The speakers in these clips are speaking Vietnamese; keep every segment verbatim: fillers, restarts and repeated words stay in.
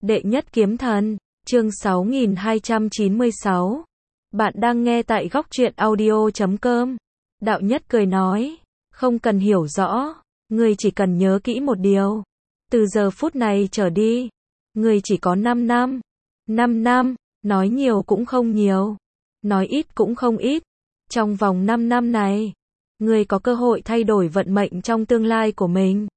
Đệ nhất kiếm thần, chương sáu nghìn hai trăm chín mươi sáu. Bạn đang nghe tại góc truyện audio chấm com. Đạo nhất cười nói, không cần hiểu rõ, ngươi chỉ cần nhớ kỹ một điều. Từ giờ phút này trở đi, ngươi chỉ có năm năm. năm năm, nói nhiều cũng không nhiều, nói ít cũng không ít. Trong vòng năm năm này, ngươi có cơ hội thay đổi vận mệnh trong tương lai của mình.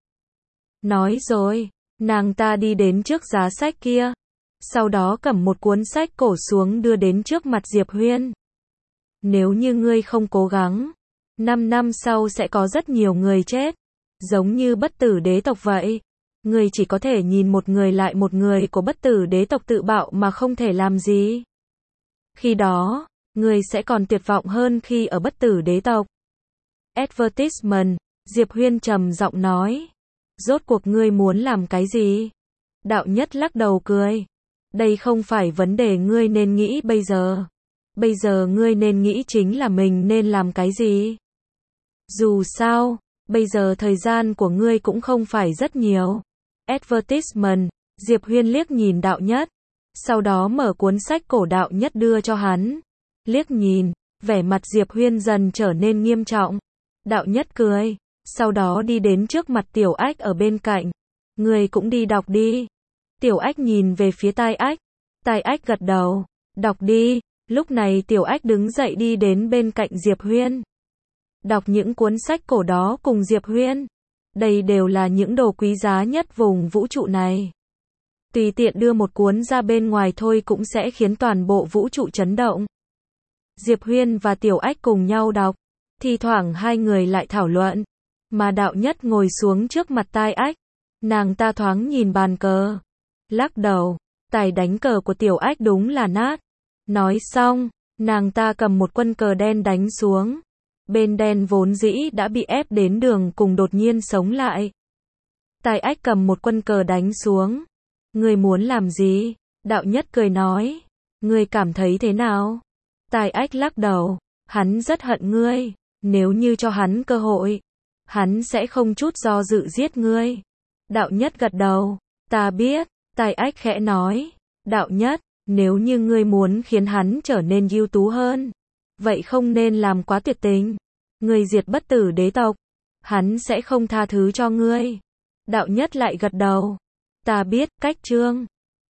Nói rồi, nàng ta đi đến trước giá sách kia, sau đó cầm một cuốn sách cổ xuống đưa đến trước mặt Diệp Huyên. Nếu như ngươi không cố gắng, năm năm sau sẽ có rất nhiều người chết, giống như bất tử đế tộc vậy. Ngươi chỉ có thể nhìn một người lại một người của bất tử đế tộc tự bạo mà không thể làm gì. Khi đó, ngươi sẽ còn tuyệt vọng hơn khi ở bất tử đế tộc. Advertisement, Diệp Huyên trầm giọng nói. Rốt cuộc ngươi muốn làm cái gì? Đạo nhất lắc đầu cười. Đây không phải vấn đề ngươi nên nghĩ bây giờ. Bây giờ ngươi nên nghĩ chính là mình nên làm cái gì. Dù sao, bây giờ thời gian của ngươi cũng không phải rất nhiều. Advertisement, Diệp Huyên liếc nhìn đạo nhất. Sau đó mở cuốn sách cổ đạo nhất đưa cho hắn. Liếc nhìn, vẻ mặt Diệp Huyên dần trở nên nghiêm trọng. Đạo nhất cười. Sau đó đi đến trước mặt Tiểu Ách ở bên cạnh. Người cũng đi đọc đi. Tiểu Ách nhìn về phía Tai Ách. Tai Ách gật đầu. Đọc đi. Lúc này Tiểu Ách đứng dậy đi đến bên cạnh Diệp Huyên. Đọc những cuốn sách cổ đó cùng Diệp Huyên. Đây đều là những đồ quý giá nhất vùng vũ trụ này. Tùy tiện đưa một cuốn ra bên ngoài thôi cũng sẽ khiến toàn bộ vũ trụ chấn động. Diệp Huyên và Tiểu Ách cùng nhau đọc. Thi thoảng hai người lại thảo luận. Mà đạo nhất ngồi xuống trước mặt Tai Ách. Nàng ta thoáng nhìn bàn cờ. Lắc đầu. Tài đánh cờ của Tiểu Ách đúng là nát. Nói xong, nàng ta cầm một quân cờ đen đánh xuống. Bên đen vốn dĩ đã bị ép đến đường cùng đột nhiên sống lại. Tai Ách cầm một quân cờ đánh xuống. Ngươi muốn làm gì? Đạo nhất cười nói. Ngươi cảm thấy thế nào? Tai Ách lắc đầu. Hắn rất hận ngươi. Nếu như cho hắn cơ hội, hắn sẽ không chút do dự giết ngươi. Đạo nhất gật đầu. Ta biết. Tai Ách khẽ nói. Đạo nhất, nếu như ngươi muốn khiến hắn trở nên ưu tú hơn, vậy không nên làm quá tuyệt tình. Ngươi diệt bất tử đế tộc, hắn sẽ không tha thứ cho ngươi. Đạo nhất lại gật đầu. Ta biết, cách trương.